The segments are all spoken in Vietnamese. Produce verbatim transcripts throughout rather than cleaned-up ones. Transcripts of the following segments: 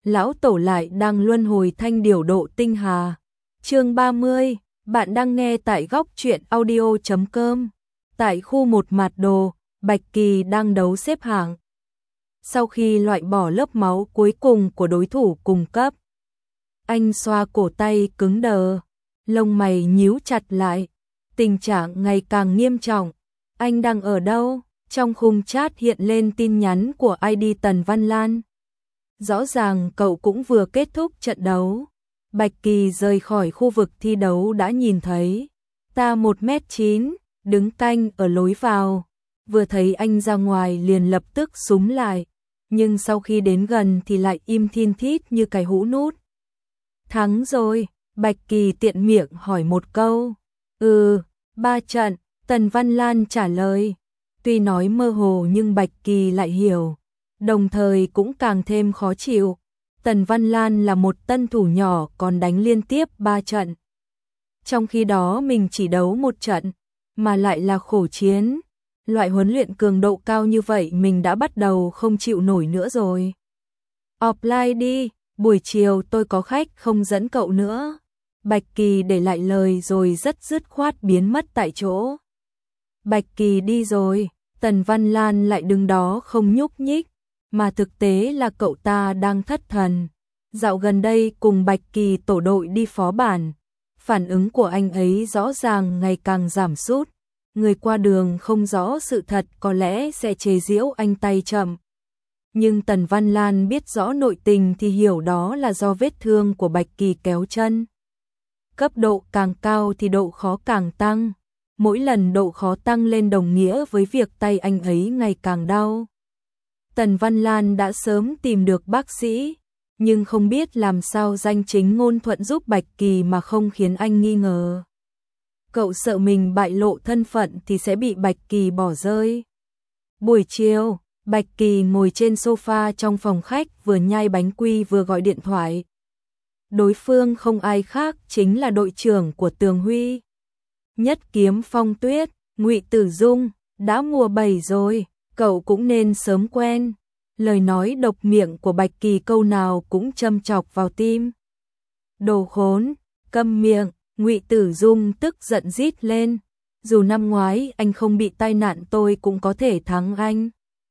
lão tổ lại đang luân hồi thanh điều độ tinh hà. Chương ba mươi, bạn đang nghe tại góc truyện audio chấm com. Tại khu một Mạt Đồ, Bạch Kỳ đang đấu xếp hạng. Sau khi loại bỏ lớp máu cuối cùng của đối thủ cùng cấp, anh xoa cổ tay cứng đờ, lông mày nhíu chặt lại, tình trạng ngày càng nghiêm trọng. Anh đang ở đâu? Trong khung chat hiện lên tin nhắn của i đê Tần Văn Lan. Rõ ràng cậu cũng vừa kết thúc trận đấu. Bạch Kỳ rời khỏi khu vực thi đấu đã nhìn thấy ta một mét chín, đứng canh ở lối vào. Vừa thấy anh ra ngoài liền lập tức súm lại, nhưng sau khi đến gần thì lại im thin thít như cái hũ nút. Thắng rồi, Bạch Kỳ tiện miệng hỏi một câu. Ừ, ba trận, Tần Văn Lan trả lời. Tuy nói mơ hồ nhưng Bạch Kỳ lại hiểu, đồng thời cũng càng thêm khó chịu. Tần Văn Lan là một tân thủ nhỏ còn đánh liên tiếp ba trận. Trong khi đó mình chỉ đấu một trận, mà lại là khổ chiến. Loại huấn luyện cường độ cao như vậy mình đã bắt đầu không chịu nổi nữa rồi. Offline đi, buổi chiều tôi có khách không dẫn cậu nữa. Bạch Kỳ để lại lời rồi rất dứt khoát biến mất tại chỗ. Bạch Kỳ đi rồi, Tần Văn Lan lại đứng đó không nhúc nhích, mà thực tế là cậu ta đang thất thần. Dạo gần đây cùng Bạch Kỳ tổ đội đi phó bản, phản ứng của anh ấy rõ ràng ngày càng giảm sút. Người qua đường không rõ sự thật có lẽ sẽ chế giễu anh tay chậm. Nhưng Tần Văn Lan biết rõ nội tình thì hiểu đó là do vết thương của Bạch Kỳ kéo chân. Cấp độ càng cao thì độ khó càng tăng. Mỗi lần độ khó tăng lên đồng nghĩa với việc tay anh ấy ngày càng đau. Tần Văn Lan đã sớm tìm được bác sĩ, nhưng không biết làm sao danh chính ngôn thuận giúp Bạch Kỳ mà không khiến anh nghi ngờ. Cậu sợ mình bại lộ thân phận thì sẽ bị Bạch Kỳ bỏ rơi. Buổi chiều, Bạch Kỳ ngồi trên sofa trong phòng khách vừa nhai bánh quy vừa gọi điện thoại. Đối phương không ai khác chính là đội trưởng của Tường Huy. Nhất Kiếm Phong Tuyết, Ngụy Tử Dung, đã mùa bảy rồi, cậu cũng nên sớm quen. Lời nói độc miệng của Bạch Kỳ câu nào cũng châm chọc vào tim. Đồ khốn, câm miệng, Ngụy Tử Dung tức giận rít lên. Dù năm ngoái anh không bị tai nạn tôi cũng có thể thắng anh.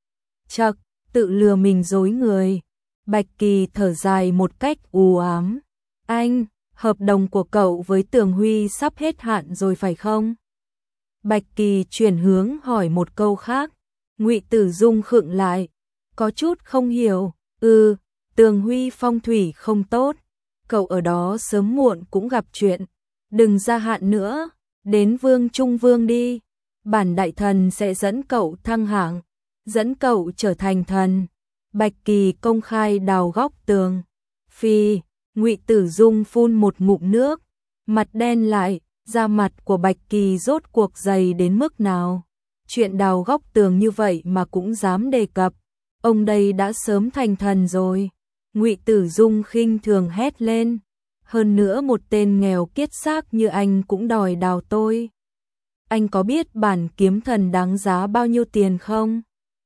Chậc, tự lừa mình dối người. Bạch Kỳ thở dài một cách u ám. Anh, hợp đồng của cậu với Tường Huy sắp hết hạn rồi phải không? Bạch Kỳ chuyển hướng hỏi một câu khác. Ngụy Tử Dung khựng lại, có chút không hiểu. Ừ, Tường Huy phong thủy không tốt, cậu ở đó sớm muộn cũng gặp chuyện. Đừng gia hạn nữa, đến Vương Trung Vương đi. Bản đại thần sẽ dẫn cậu thăng hạng, dẫn cậu trở thành thần. Bạch Kỳ công khai đào góc tường. Phi, Ngụy Tử Dung phun một ngụm nước, mặt đen lại, da mặt của Bạch Kỳ rốt cuộc dày đến mức nào. Chuyện đào góc tường như vậy mà cũng dám đề cập, ông đây đã sớm thành thần rồi. Ngụy Tử Dung khinh thường hét lên. Hơn nữa một tên nghèo kiết xác như anh cũng đòi đào tôi. Anh có biết bản kiếm thần đáng giá bao nhiêu tiền không?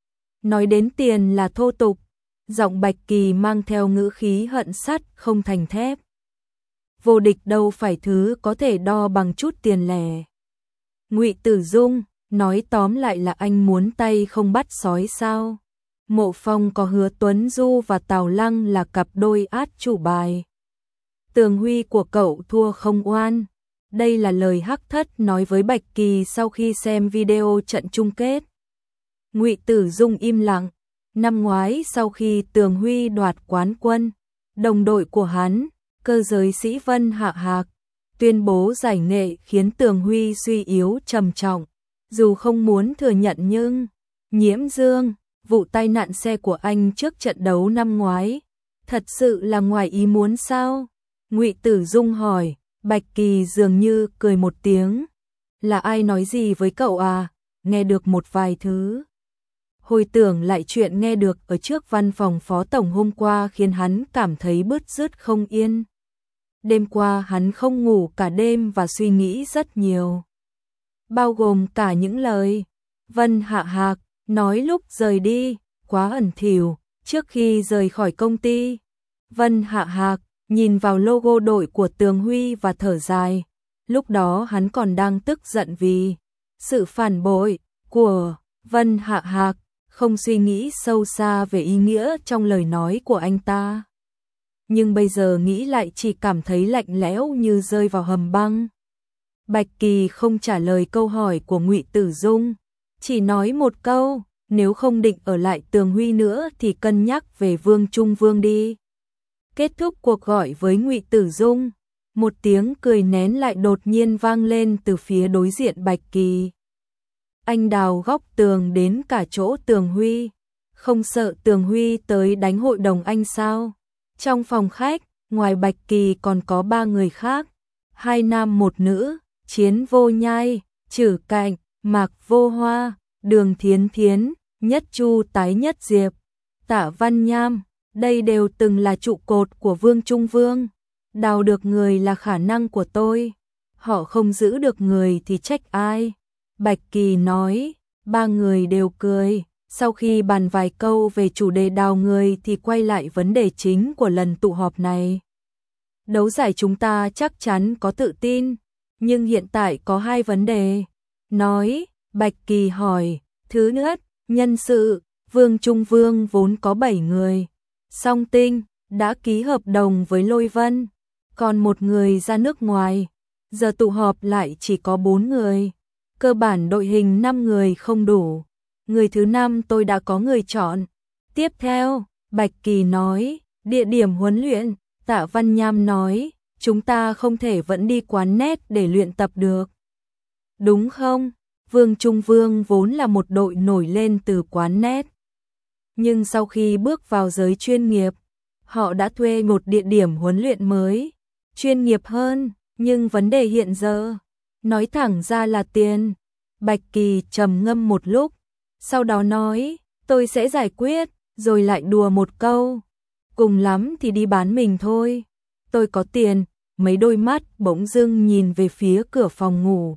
Nói đến tiền là thô tục, giọng Bạch Kỳ mang theo ngữ khí hận sắt không thành thép. Vô địch đâu phải thứ có thể đo bằng chút tiền lẻ. Ngụy Tử Dung, nói tóm lại là anh muốn tay không bắt sói sao? Mộ Phong có Hứa Tuấn Du và Tào Lăng là cặp đôi át chủ bài. Tường Huy của cậu thua không oan. Đây là lời Hắc Thất nói với Bạch Kỳ sau khi xem video trận chung kết. Ngụy Tử Dung im lặng. Năm ngoái sau khi Tường Huy đoạt quán quân, đồng đội của hắn, cơ giới sĩ Vân Hạ Hạc, tuyên bố giải nghệ khiến Tường Huy suy yếu trầm trọng. Dù không muốn thừa nhận nhưng, Nhiễm Dương, vụ tai nạn xe của anh trước trận đấu năm ngoái, thật sự là ngoài ý muốn sao? Ngụy Tử Dung hỏi. Bạch Kỳ dường như cười một tiếng. Là ai nói gì với cậu à? Nghe được một vài thứ. Hồi tưởng lại chuyện nghe được ở trước văn phòng phó tổng hôm qua khiến hắn cảm thấy bứt rứt không yên. Đêm qua hắn không ngủ cả đêm và suy nghĩ rất nhiều. Bao gồm cả những lời Vân Hạ Hạc nói lúc rời đi, quá ẩn thỉu, trước khi rời khỏi công ty. Vân Hạ Hạc nhìn vào logo đội của Tường Huy và thở dài. Lúc đó hắn còn đang tức giận vì sự phản bội của Vân Hạ Hạc, không suy nghĩ sâu xa về ý nghĩa trong lời nói của anh ta. Nhưng bây giờ nghĩ lại chỉ cảm thấy lạnh lẽo như rơi vào hầm băng. Bạch Kỳ không trả lời câu hỏi của Ngụy Tử Dung, chỉ nói một câu, nếu không định ở lại Tường Huy nữa thì cân nhắc về Vương Trung Vương đi. Kết thúc cuộc gọi với Ngụy Tử Dung, một tiếng cười nén lại đột nhiên vang lên từ phía đối diện Bạch Kỳ. Anh đào góc tường đến cả chỗ Tường Huy, không sợ Tường Huy tới đánh hội đồng anh sao? Trong phòng khách, ngoài Bạch Kỳ còn có ba người khác, hai nam một nữ, Chiến Vô Nhai, Trử Cạnh, Mạc Vô Hoa, Đường Thiến Thiến, Nhất Chu Tái Nhất Diệp, Tạ Văn Nham, đây đều từng là trụ cột của Vương Trung Vương. Đào được người là khả năng của tôi, họ không giữ được người thì trách ai? Bạch Kỳ nói, ba người đều cười. Sau khi bàn vài câu về chủ đề đào người thì quay lại vấn đề chính của lần tụ họp này. Đấu giải chúng ta chắc chắn có tự tin, nhưng hiện tại có hai vấn đề. Nói, Bạch Kỳ hỏi, thứ nhất, nhân sự, Vương Trung Vương vốn có bảy người. Song Tinh đã ký hợp đồng với Lôi Vân, còn một người ra nước ngoài. Giờ tụ họp lại chỉ có bốn người. Cơ bản đội hình năm người không đủ. Người thứ năm tôi đã có người chọn. Tiếp theo, Bạch Kỳ nói, địa điểm huấn luyện. Tạ Văn Nham nói, chúng ta không thể vẫn đi quán net để luyện tập được. Đúng không? Vương Trung Vương vốn là một đội nổi lên từ quán net. Nhưng sau khi bước vào giới chuyên nghiệp, họ đã thuê một địa điểm huấn luyện mới, chuyên nghiệp hơn, nhưng vấn đề hiện giờ, nói thẳng ra là tiền. Bạch Kỳ trầm ngâm một lúc, sau đó nói, tôi sẽ giải quyết, rồi lại đùa một câu. Cùng lắm thì đi bán mình thôi. Tôi có tiền, mấy đôi mắt bỗng dưng nhìn về phía cửa phòng ngủ.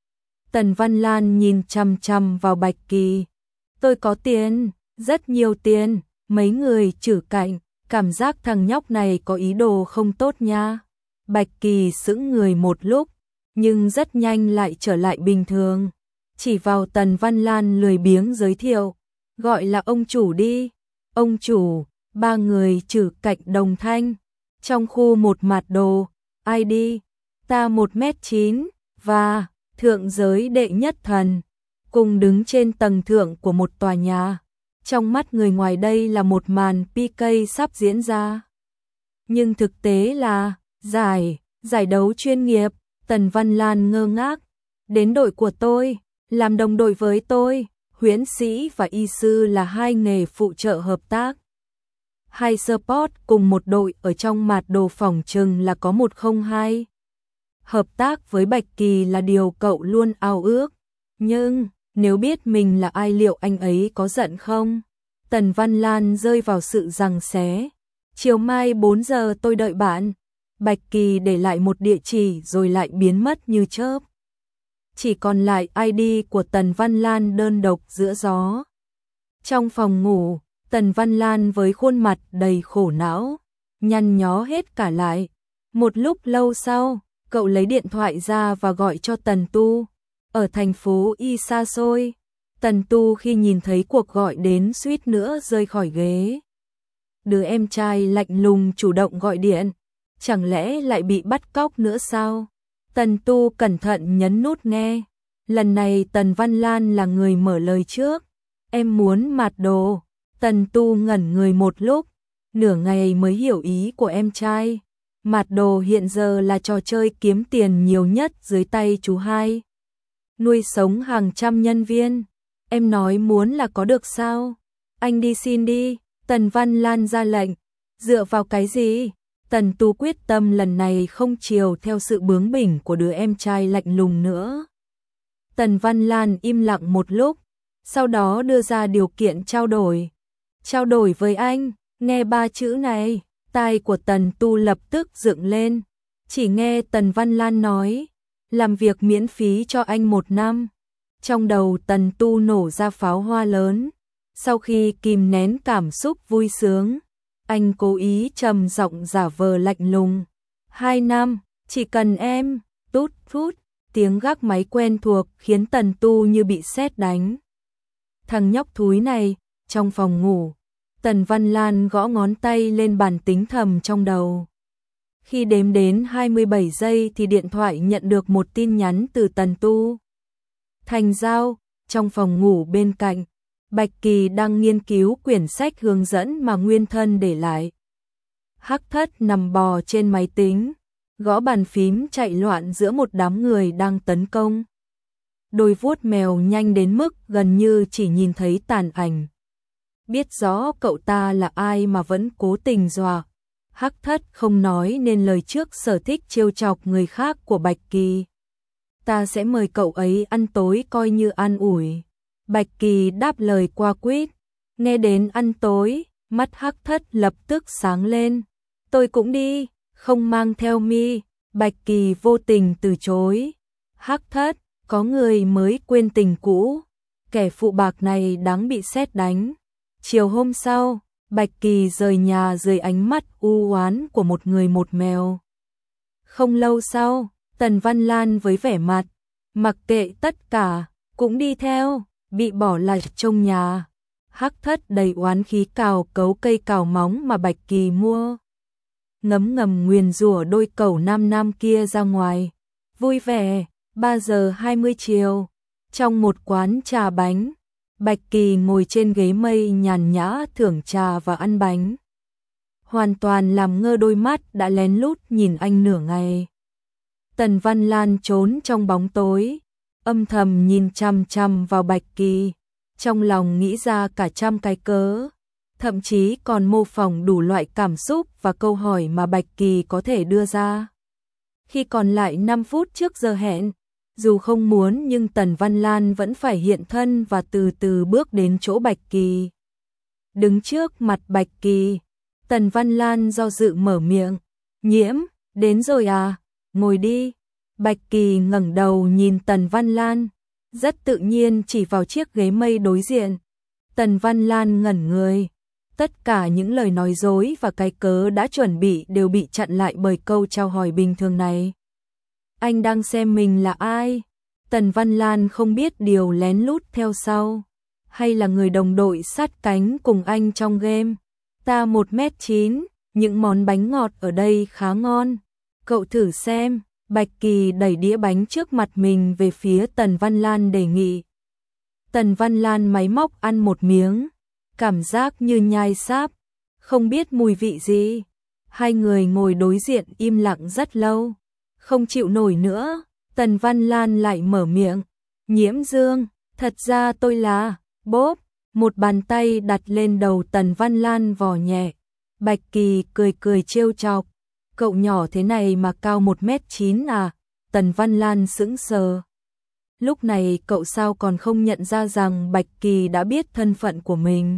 Tần Văn Lan nhìn chằm chằm vào Bạch Kỳ. Tôi có tiền, rất nhiều tiền, mấy người Trử Cạnh, cảm giác thằng nhóc này có ý đồ không tốt nha. Bạch Kỳ sững người một lúc, nhưng rất nhanh lại trở lại bình thường. Chỉ vào Tần Văn Lan lười biếng giới thiệu, gọi là ông chủ đi. Ông chủ, ba người Trử Cạnh đồng thanh. Trong khu một mặt đồ, ai đi, ta một mét chín, và thượng giới đệ nhất thần, cùng đứng trên tầng thượng của một tòa nhà. Trong mắt người ngoài đây là một màn pê ca sắp diễn ra. Nhưng thực tế là, giải, giải đấu chuyên nghiệp. Tần Văn Lan ngơ ngác, đến đội của tôi, làm đồng đội với tôi. Huyễn sĩ và y sư là hai nghề phụ trợ hợp tác. Hai support cùng một đội ở trong mặt đồ phỏng chừng là có một không hai. Hợp tác với Bạch Kỳ là điều cậu luôn ao ước. Nhưng, nếu biết mình là ai liệu anh ấy có giận không? Tần Văn Lan rơi vào sự giằng xé. Chiều mai bốn giờ tôi đợi bạn. Bạch Kỳ để lại một địa chỉ rồi lại biến mất như chớp. Chỉ còn lại i đê của Tần Văn Lan đơn độc giữa gió. Trong phòng ngủ, Tần Văn Lan với khuôn mặt đầy khổ não, nhăn nhó hết cả lại. Một lúc lâu sau, cậu lấy điện thoại ra và gọi cho Tần Tu. Ở thành phố Y xa xôi, Tần Tu khi nhìn thấy cuộc gọi đến suýt nữa rơi khỏi ghế. Đứa em trai lạnh lùng chủ động gọi điện, chẳng lẽ lại bị bắt cóc nữa sao? Tần Tu cẩn thận nhấn nút nghe. Lần này Tần Văn Lan là người mở lời trước. Em muốn mặt đồ. Tần Tu ngẩn người một lúc, nửa ngày mới hiểu ý của em trai. Mặt đồ hiện giờ là trò chơi kiếm tiền nhiều nhất dưới tay chú hai. Nuôi sống hàng trăm nhân viên. Em nói muốn là có được sao? Anh đi xin đi. Tần Văn Lan ra lệnh. Dựa vào cái gì? Tần Tu quyết tâm lần này không chiều theo sự bướng bỉnh của đứa em trai lạnh lùng nữa. Tần Văn Lan im lặng một lúc, sau đó đưa ra điều kiện trao đổi. Trao đổi với anh, nghe ba chữ này, tai của Tần Tu lập tức dựng lên. Chỉ nghe Tần Văn Lan nói, làm việc miễn phí cho anh một năm. Trong đầu Tần Tu nổ ra pháo hoa lớn. Sau khi kìm nén cảm xúc vui sướng, Anh cố ý trầm giọng giả vờ lạnh lùng. Hai năm, chỉ cần em, tút tút, tiếng gác máy quen thuộc khiến Tần Tu như bị sét đánh. Thằng nhóc thúi này, trong phòng ngủ, Tần Văn Lan gõ ngón tay lên bàn tính thầm trong đầu. Khi đếm đến hai mươi bảy giây thì điện thoại nhận được một tin nhắn từ Tần Tu. Thành Giao, trong phòng ngủ bên cạnh, Bạch Kỳ đang nghiên cứu quyển sách hướng dẫn mà nguyên thân để lại. Hắc Thất nằm bò trên máy tính, gõ bàn phím chạy loạn giữa một đám người đang tấn công. Đôi vuốt mèo nhanh đến mức gần như chỉ nhìn thấy tàn ảnh. Biết rõ cậu ta là ai mà vẫn cố tình dọa. Hắc Thất không nói nên lời trước sở thích trêu chọc người khác của Bạch Kỳ. Ta sẽ mời cậu ấy ăn tối coi như an ủi. Bạch Kỳ đáp lời qua quýt. Nghe đến ăn tối, mắt Hắc Thất lập tức sáng lên. Tôi cũng đi, không mang theo mi. Bạch Kỳ vô tình từ chối. Hắc Thất, có người mới quên tình cũ. Kẻ phụ bạc này đáng bị sét đánh. Chiều hôm sau, Bạch Kỳ rời nhà dưới ánh mắt u oán của một người một mèo. Không lâu sau, Tần Văn Lan với vẻ mặt mặc kệ tất cả, cũng đi theo, bị bỏ lại trong nhà. Hắc Thất đầy oán khí cào cấu cây cào móng mà Bạch Kỳ mua. Ngấm ngầm nguyền rủa đôi cẩu nam nam kia ra ngoài. Vui vẻ, ba giờ hai mươi chiều, trong một quán trà bánh, Bạch Kỳ ngồi trên ghế mây nhàn nhã thưởng trà và ăn bánh. Hoàn toàn làm ngơ đôi mắt đã lén lút nhìn anh nửa ngày. Tần Văn Lan trốn trong bóng tối, âm thầm nhìn chằm chằm vào Bạch Kỳ, trong lòng nghĩ ra cả trăm cái cớ, thậm chí còn mô phỏng đủ loại cảm xúc và câu hỏi mà Bạch Kỳ có thể đưa ra. Khi còn lại năm phút trước giờ hẹn, dù không muốn nhưng Tần Văn Lan vẫn phải hiện thân và từ từ bước đến chỗ Bạch Kỳ. Đứng trước mặt Bạch Kỳ, Tần Văn Lan do dự mở miệng. Nhiễm, đến rồi à, ngồi đi. Bạch Kỳ ngẩng đầu nhìn Tần Văn Lan, rất tự nhiên chỉ vào chiếc ghế mây đối diện. Tần Văn Lan ngẩn người. Tất cả những lời nói dối và cái cớ đã chuẩn bị đều bị chặn lại bởi câu chào hỏi bình thường này. Anh đang xem mình là ai? Tần Văn Lan không biết điều lén lút theo sau. Hay là người đồng đội sát cánh cùng anh trong game? Ta một mét chín, những món bánh ngọt ở đây khá ngon. Cậu thử xem. Bạch Kỳ đẩy đĩa bánh trước mặt mình về phía Tần Văn Lan đề nghị. Tần Văn Lan máy móc ăn một miếng, cảm giác như nhai sáp, không biết mùi vị gì. Hai người ngồi đối diện im lặng rất lâu, không chịu nổi nữa, Tần Văn Lan lại mở miệng. Nhiễm Dương, thật ra tôi là, bốp, một bàn tay đặt lên đầu Tần Văn Lan vò nhẹ. Bạch Kỳ cười cười trêu chọc. Cậu nhỏ thế này mà cao một mét chín à? Tần Văn Lan sững sờ. Lúc này cậu sao còn không nhận ra rằng Bạch Kỳ đã biết thân phận của mình.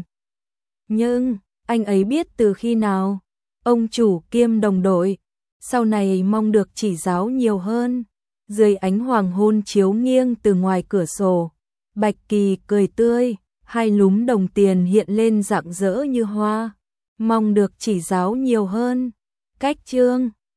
Nhưng, anh ấy biết từ khi nào? Ông chủ kiêm đồng đội, sau này mong được chỉ giáo nhiều hơn. Dưới ánh hoàng hôn chiếu nghiêng từ ngoài cửa sổ, Bạch Kỳ cười tươi, hai lúm đồng tiền hiện lên rạng rỡ như hoa. Mong được chỉ giáo nhiều hơn. Cách chương